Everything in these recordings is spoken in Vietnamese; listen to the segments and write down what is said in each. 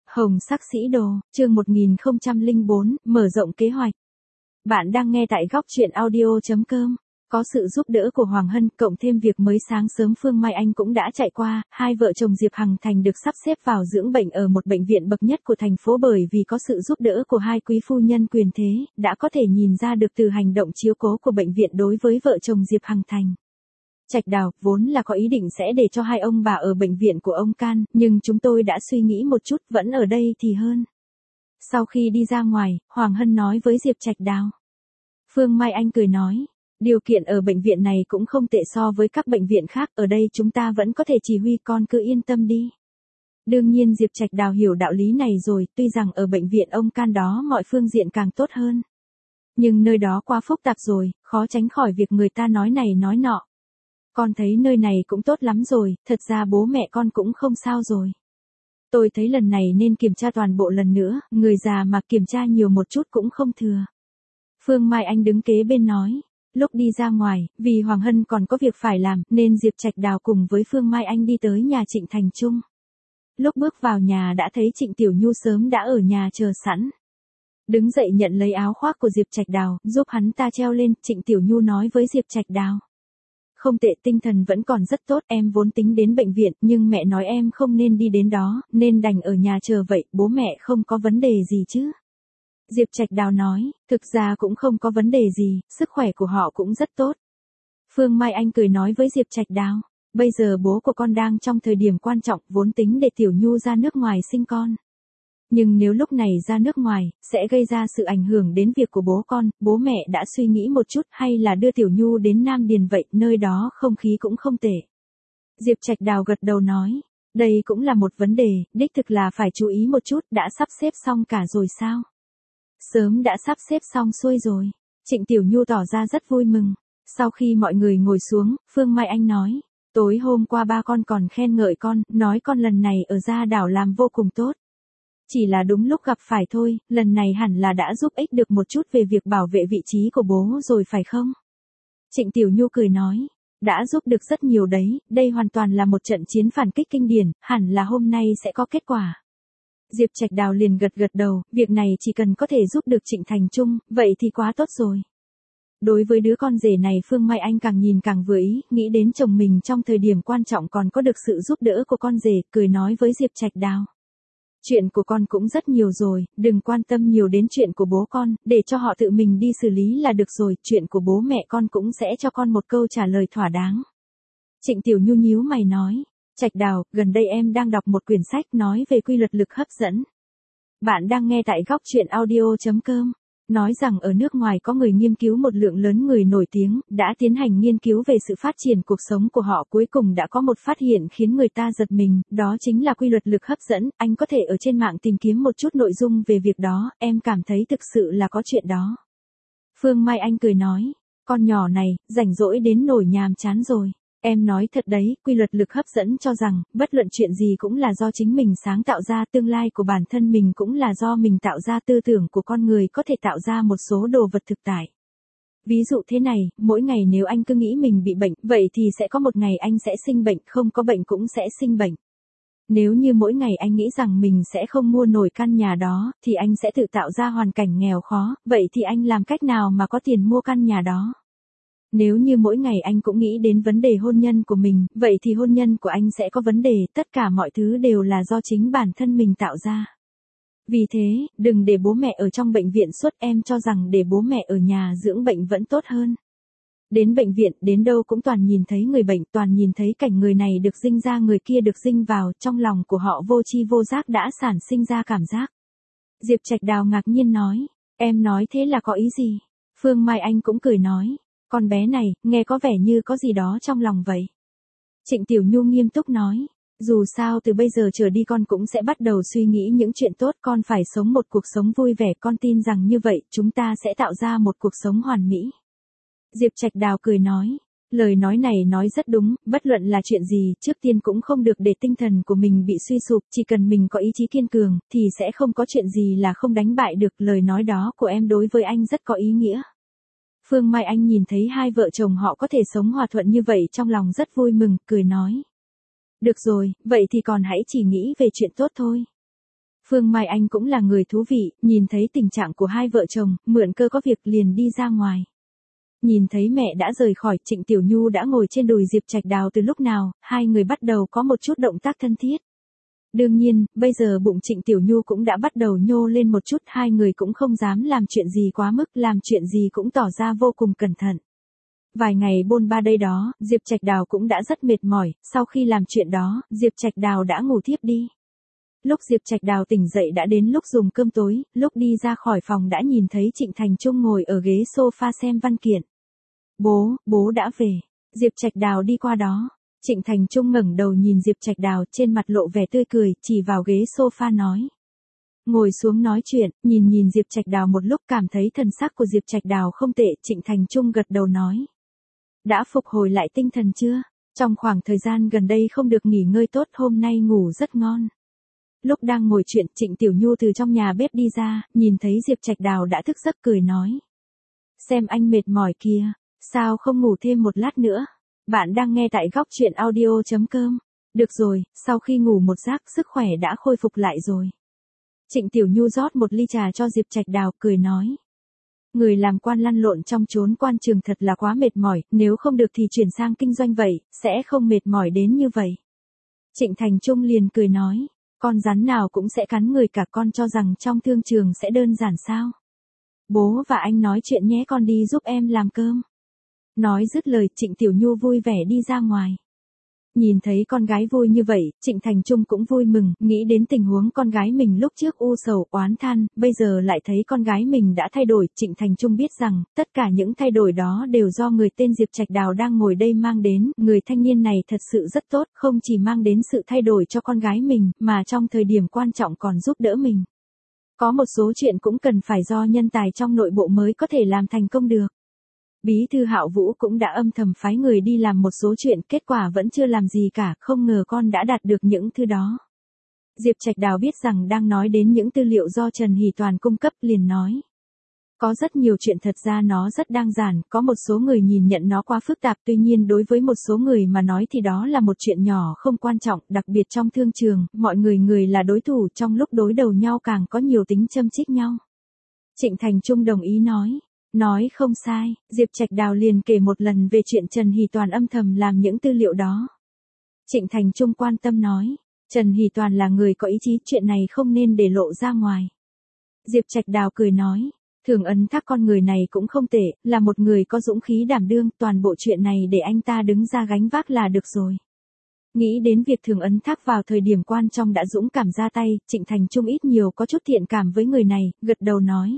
Hồng sắc sĩ đồ, chương 1004, mở rộng kế hoạch. Bạn đang nghe tại góc truyện audio.com. Có sự giúp đỡ của Hoàng Hân, cộng thêm việc mới sáng sớm Phương Mai Anh cũng đã chạy qua, hai vợ chồng Diệp Hằng Thành được sắp xếp vào dưỡng bệnh ở một bệnh viện bậc nhất của thành phố bởi vì có sự giúp đỡ của hai quý phu nhân quyền thế, đã có thể nhìn ra được từ hành động chiếu cố của bệnh viện đối với vợ chồng Diệp Hằng Thành. Trạch Đào vốn là có ý định sẽ để cho hai ông bà ở bệnh viện của ông Can, nhưng chúng tôi đã suy nghĩ một chút, vẫn ở đây thì hơn. Sau khi đi ra ngoài, Hoàng Hân nói với Diệp Trạch Đào. Phương Mai Anh cười nói, điều kiện ở bệnh viện này cũng không tệ so với các bệnh viện khác, ở đây chúng ta vẫn có thể chỉ huy, con cứ yên tâm đi. Đương nhiên Diệp Trạch Đào hiểu đạo lý này rồi, tuy rằng ở bệnh viện ông Can đó mọi phương diện càng tốt hơn. Nhưng nơi đó quá phức tạp rồi, khó tránh khỏi việc người ta nói này nói nọ. Con thấy nơi này cũng tốt lắm rồi, thật ra bố mẹ con cũng không sao rồi. Tôi thấy lần này nên kiểm tra toàn bộ lần nữa, người già mà kiểm tra nhiều một chút cũng không thừa. Phương Mai Anh đứng kế bên nói, lúc đi ra ngoài, vì Hoàng Hân còn có việc phải làm, nên Diệp Trạch Đào cùng với Phương Mai Anh đi tới nhà Trịnh Thành Trung. Lúc bước vào nhà đã thấy Trịnh Tiểu Nhu sớm đã ở nhà chờ sẵn. Đứng dậy nhận lấy áo khoác của Diệp Trạch Đào, giúp hắn ta treo lên, Trịnh Tiểu Nhu nói với Diệp Trạch Đào. Không tệ, tinh thần vẫn còn rất tốt, em vốn tính đến bệnh viện, nhưng mẹ nói em không nên đi đến đó, nên đành ở nhà chờ vậy, bố mẹ không có vấn đề gì chứ? Diệp Trạch Đào nói, thực ra cũng không có vấn đề gì, sức khỏe của họ cũng rất tốt. Phương Mai Anh cười nói với Diệp Trạch Đào, bây giờ bố của con đang trong thời điểm quan trọng, vốn tính để Tiểu Nhu ra nước ngoài sinh con. Nhưng nếu lúc này ra nước ngoài, sẽ gây ra sự ảnh hưởng đến việc của bố con, bố mẹ đã suy nghĩ một chút hay là đưa Tiểu Nhu đến Nam Điền vậy, nơi đó không khí cũng không tệ. Diệp Trạch Đào gật đầu nói, đây cũng là một vấn đề, đích thực là phải chú ý một chút, đã sắp xếp xong cả rồi sao? Sớm đã sắp xếp xong xuôi rồi. Trịnh Tiểu Nhu tỏ ra rất vui mừng. Sau khi mọi người ngồi xuống, Phương Mai Anh nói, tối hôm qua ba con còn khen ngợi con, nói con lần này ở Gia Đảo làm vô cùng tốt. Chỉ là đúng lúc gặp phải thôi, lần này hẳn là đã giúp ích được một chút về việc bảo vệ vị trí của bố rồi phải không? Trịnh Tiểu Nhu cười nói, đã giúp được rất nhiều đấy, đây hoàn toàn là một trận chiến phản kích kinh điển, hẳn là hôm nay sẽ có kết quả. Diệp Trạch Đào liền gật đầu, việc này chỉ cần có thể giúp được Trịnh Thành Trung, vậy thì quá tốt rồi. Đối với đứa con rể này Phương Mai Anh càng nhìn càng vừa ý, nghĩ đến chồng mình trong thời điểm quan trọng còn có được sự giúp đỡ của con rể, cười nói với Diệp Trạch Đào. Chuyện của con cũng rất nhiều rồi, đừng quan tâm nhiều đến chuyện của bố con, để cho họ tự mình đi xử lý là được rồi, chuyện của bố mẹ con cũng sẽ cho con một câu trả lời thỏa đáng. Trịnh Tiểu Nhu nhíu mày nói, Trạch Đào, gần đây em đang đọc một quyển sách nói về quy luật lực hấp dẫn. Bạn đang nghe tại góc truyện audio.com. Nói rằng ở nước ngoài có người nghiên cứu một lượng lớn người nổi tiếng, đã tiến hành nghiên cứu về sự phát triển cuộc sống của họ, cuối cùng đã có một phát hiện khiến người ta giật mình, đó chính là quy luật lực hấp dẫn, anh có thể ở trên mạng tìm kiếm một chút nội dung về việc đó, em cảm thấy thực sự là có chuyện đó. Phương Mai Anh cười nói, con nhỏ này, rảnh rỗi đến nổi nhàm chán rồi. Em nói thật đấy, quy luật lực hấp dẫn cho rằng, bất luận chuyện gì cũng là do chính mình sáng tạo ra, tương lai của bản thân mình cũng là do mình tạo ra, tư tưởng của con người có thể tạo ra một số đồ vật thực tại. Ví dụ thế này, mỗi ngày nếu anh cứ nghĩ mình bị bệnh, vậy thì sẽ có một ngày anh sẽ sinh bệnh, không có bệnh cũng sẽ sinh bệnh. Nếu như mỗi ngày anh nghĩ rằng mình sẽ không mua nổi căn nhà đó, thì anh sẽ tự tạo ra hoàn cảnh nghèo khó, vậy thì anh làm cách nào mà có tiền mua căn nhà đó? Nếu như mỗi ngày anh cũng nghĩ đến vấn đề hôn nhân của mình, vậy thì hôn nhân của anh sẽ có vấn đề, tất cả mọi thứ đều là do chính bản thân mình tạo ra. Vì thế, đừng để bố mẹ ở trong bệnh viện suốt, em cho rằng để bố mẹ ở nhà dưỡng bệnh vẫn tốt hơn. Đến bệnh viện, đến đâu cũng toàn nhìn thấy người bệnh, toàn nhìn thấy cảnh người này được dinh ra người kia được dinh vào, trong lòng của họ vô tri vô giác đã sản sinh ra cảm giác. Diệp Trạch Đào ngạc nhiên nói, em nói thế là có ý gì? Phương Mai Anh cũng cười nói, con bé này, nghe có vẻ như có gì đó trong lòng vậy. Trịnh Tiểu Nhu nghiêm túc nói, dù sao từ bây giờ trở đi con cũng sẽ bắt đầu suy nghĩ những chuyện tốt, con phải sống một cuộc sống vui vẻ, con tin rằng như vậy, chúng ta sẽ tạo ra một cuộc sống hoàn mỹ. Diệp Trạch Đào cười nói, lời nói này nói rất đúng, bất luận là chuyện gì, trước tiên cũng không được để tinh thần của mình bị suy sụp, chỉ cần mình có ý chí kiên cường, thì sẽ không có chuyện gì là không đánh bại được, lời nói đó của em đối với anh rất có ý nghĩa. Phương Mai Anh nhìn thấy hai vợ chồng họ có thể sống hòa thuận như vậy trong lòng rất vui mừng, cười nói. Được rồi, vậy thì còn hãy chỉ nghĩ về chuyện tốt thôi. Phương Mai Anh cũng là người thú vị, nhìn thấy tình trạng của hai vợ chồng, mượn cơ có việc liền đi ra ngoài. Nhìn thấy mẹ đã rời khỏi, Trịnh Tiểu Nhu đã ngồi trên đùi Diệp Trạch Đào từ lúc nào, hai người bắt đầu có một chút động tác thân thiết. Đương nhiên, bây giờ bụng Trịnh Tiểu Nhu cũng đã bắt đầu nhô lên một chút, hai người cũng không dám làm chuyện gì quá mức, làm chuyện gì cũng tỏ ra vô cùng cẩn thận. Vài ngày bôn ba đây đó, Diệp Trạch Đào cũng đã rất mệt mỏi, sau khi làm chuyện đó, Diệp Trạch Đào đã ngủ thiếp đi. Lúc Diệp Trạch Đào tỉnh dậy đã đến lúc dùng cơm tối, lúc đi ra khỏi phòng đã nhìn thấy Trịnh Thành Trung ngồi ở ghế sofa xem văn kiện. Bố đã về. Diệp Trạch Đào đi qua đó. Trịnh Thành Trung ngẩng đầu nhìn Diệp Trạch Đào, trên mặt lộ vẻ tươi cười, chỉ vào ghế sofa nói. Ngồi xuống nói chuyện, nhìn Diệp Trạch Đào một lúc cảm thấy thần sắc của Diệp Trạch Đào không tệ, Trịnh Thành Trung gật đầu nói. Đã phục hồi lại tinh thần chưa? Trong khoảng thời gian gần đây không được nghỉ ngơi tốt, hôm nay ngủ rất ngon. Lúc đang ngồi chuyện, Trịnh Tiểu Nhu từ trong nhà bếp đi ra, nhìn thấy Diệp Trạch Đào đã thức giấc cười nói. Xem anh mệt mỏi kìa, sao không ngủ thêm một lát nữa? Bạn đang nghe tại góc truyện audio.com. Được rồi, sau khi ngủ một giấc sức khỏe đã khôi phục lại rồi. Trịnh Tiểu Nhu rót một ly trà cho Diệp Trạch Đào, cười nói. Người làm quan lăn lộn trong chốn quan trường thật là quá mệt mỏi, nếu không được thì chuyển sang kinh doanh vậy, sẽ không mệt mỏi đến như vậy. Trịnh Thành Trung liền cười nói. Con rắn nào cũng sẽ cắn người cả, con cho rằng trong thương trường sẽ đơn giản sao? Bố và anh nói chuyện nhé, con đi giúp em làm cơm. Nói dứt lời, Trịnh Tiểu Nhu vui vẻ đi ra ngoài. Nhìn thấy con gái vui như vậy, Trịnh Thành Trung cũng vui mừng, nghĩ đến tình huống con gái mình lúc trước u sầu oán than, bây giờ lại thấy con gái mình đã thay đổi. Trịnh Thành Trung biết rằng, tất cả những thay đổi đó đều do người tên Diệp Trạch Đào đang ngồi đây mang đến, người thanh niên này thật sự rất tốt, không chỉ mang đến sự thay đổi cho con gái mình, mà trong thời điểm quan trọng còn giúp đỡ mình. Có một số chuyện cũng cần phải do nhân tài trong nội bộ mới có thể làm thành công được. Bí thư Hạo Vũ cũng đã âm thầm phái người đi làm một số chuyện, kết quả vẫn chưa làm gì cả, không ngờ con đã đạt được những thứ đó. Diệp Trạch Đào biết rằng đang nói đến những tư liệu do Trần Hỷ Toàn cung cấp, liền nói. Có rất nhiều chuyện thật ra nó rất đơn giản, có một số người nhìn nhận nó quá phức tạp, tuy nhiên đối với một số người mà nói thì đó là một chuyện nhỏ không quan trọng, đặc biệt trong thương trường, mọi người là đối thủ, trong lúc đối đầu nhau càng có nhiều tính châm chích nhau. Trịnh Thành Trung đồng ý nói. Nói không sai, Diệp Trạch Đào liền kể một lần về chuyện Trần Hỷ Toàn âm thầm làm những tư liệu đó. Trịnh Thành Trung quan tâm nói, Trần Hỷ Toàn là người có ý chí, chuyện này không nên để lộ ra ngoài. Diệp Trạch Đào cười nói, Thường Ấn Thác con người này cũng không tệ, là một người có dũng khí đảm đương, toàn bộ chuyện này để anh ta đứng ra gánh vác là được rồi. Nghĩ đến việc Thường Ấn Thác vào thời điểm quan trọng đã dũng cảm ra tay, Trịnh Thành Trung ít nhiều có chút thiện cảm với người này, gật đầu nói.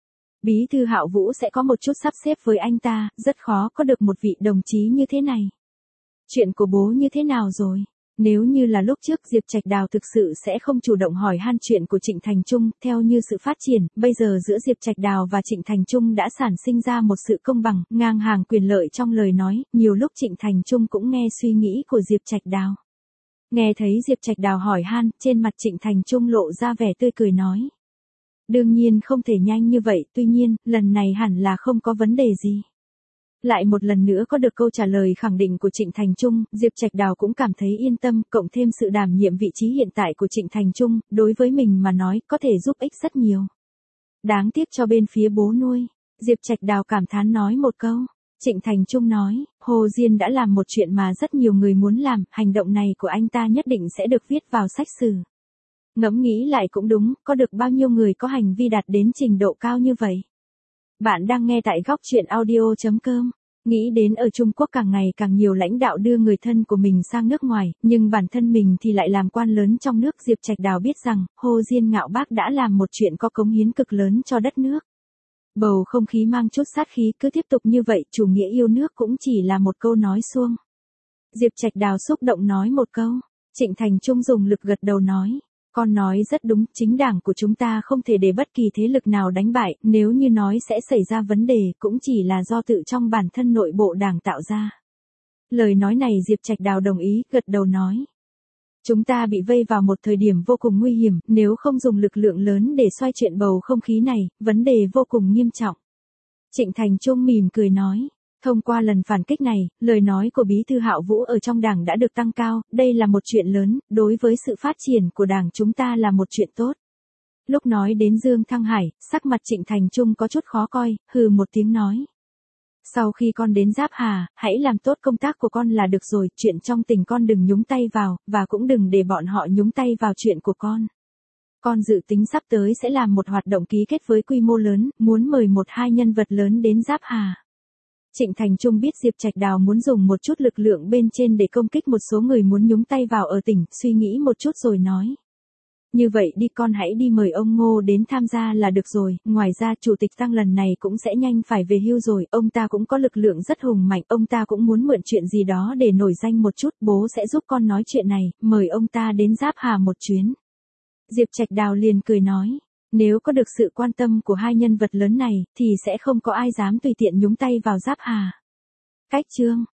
Bí thư Hạo Vũ sẽ có một chút sắp xếp với anh ta, rất khó có được một vị đồng chí như thế này. Chuyện của bố như thế nào rồi? Nếu như là lúc trước Diệp Trạch Đào thực sự sẽ không chủ động hỏi han chuyện của Trịnh Thành Trung, theo như sự phát triển, bây giờ giữa Diệp Trạch Đào và Trịnh Thành Trung đã sản sinh ra một sự công bằng, ngang hàng quyền lợi trong lời nói, nhiều lúc Trịnh Thành Trung cũng nghe suy nghĩ của Diệp Trạch Đào. Nghe thấy Diệp Trạch Đào hỏi han, trên mặt Trịnh Thành Trung lộ ra vẻ tươi cười nói. Đương nhiên không thể nhanh như vậy, tuy nhiên, lần này hẳn là không có vấn đề gì. Lại một lần nữa có được câu trả lời khẳng định của Trịnh Thành Trung, Diệp Trạch Đào cũng cảm thấy yên tâm, cộng thêm sự đảm nhiệm vị trí hiện tại của Trịnh Thành Trung, đối với mình mà nói, có thể giúp ích rất nhiều. Đáng tiếc cho bên phía bố nuôi. Diệp Trạch Đào cảm thán nói một câu. Trịnh Thành Trung nói, Hồ Diên đã làm một chuyện mà rất nhiều người muốn làm, hành động này của anh ta nhất định sẽ được viết vào sách sử. Ngẫm nghĩ lại cũng đúng, có được bao nhiêu người có hành vi đạt đến trình độ cao như vậy. Bạn đang nghe tại góc truyện audio.com. Nghĩ đến ở Trung Quốc càng ngày càng nhiều lãnh đạo đưa người thân của mình sang nước ngoài, nhưng bản thân mình thì lại làm quan lớn trong nước. Diệp Trạch Đào biết rằng, Hồ Diên Ngạo Bác đã làm một chuyện có cống hiến cực lớn cho đất nước. Bầu không khí mang chút sát khí, cứ tiếp tục như vậy, chủ nghĩa yêu nước cũng chỉ là một câu nói suông. Diệp Trạch Đào xúc động nói một câu. Trịnh Thành Trung dùng lực gật đầu nói. Con nói rất đúng, chính đảng của chúng ta không thể để bất kỳ thế lực nào đánh bại, nếu như nói sẽ xảy ra vấn đề, cũng chỉ là do tự trong bản thân nội bộ đảng tạo ra. Lời nói này Diệp Trạch Đào đồng ý, gật đầu nói. Chúng ta bị vây vào một thời điểm vô cùng nguy hiểm, nếu không dùng lực lượng lớn để xoay chuyển bầu không khí này, vấn đề vô cùng nghiêm trọng. Trịnh Thành Trung mỉm cười nói. Thông qua lần phản kích này, lời nói của Bí thư Hạo Vũ ở trong đảng đã được tăng cao, đây là một chuyện lớn, đối với sự phát triển của đảng chúng ta là một chuyện tốt. Lúc nói đến Dương Thăng Hải, sắc mặt Trịnh Thành Trung có chút khó coi, hừ một tiếng nói. Sau khi con đến Giáp Hà, hãy làm tốt công tác của con là được rồi, chuyện trong tỉnh con đừng nhúng tay vào, và cũng đừng để bọn họ nhúng tay vào chuyện của con. Con dự tính sắp tới sẽ làm một hoạt động ký kết với quy mô lớn, muốn mời một hai nhân vật lớn đến Giáp Hà. Trịnh Thành Trung biết Diệp Trạch Đào muốn dùng một chút lực lượng bên trên để công kích một số người muốn nhúng tay vào ở tỉnh, suy nghĩ một chút rồi nói. Như vậy đi, con hãy đi mời ông Ngô đến tham gia là được rồi, ngoài ra Chủ tịch Tăng lần này cũng sẽ nhanh phải về hưu rồi, ông ta cũng có lực lượng rất hùng mạnh, ông ta cũng muốn mượn chuyện gì đó để nổi danh một chút, bố sẽ giúp con nói chuyện này, mời ông ta đến Giáp Hà một chuyến. Diệp Trạch Đào liền cười nói, nếu có được sự quan tâm của hai nhân vật lớn này, thì sẽ không có ai dám tùy tiện nhúng tay vào Giáp Hà. Cách chương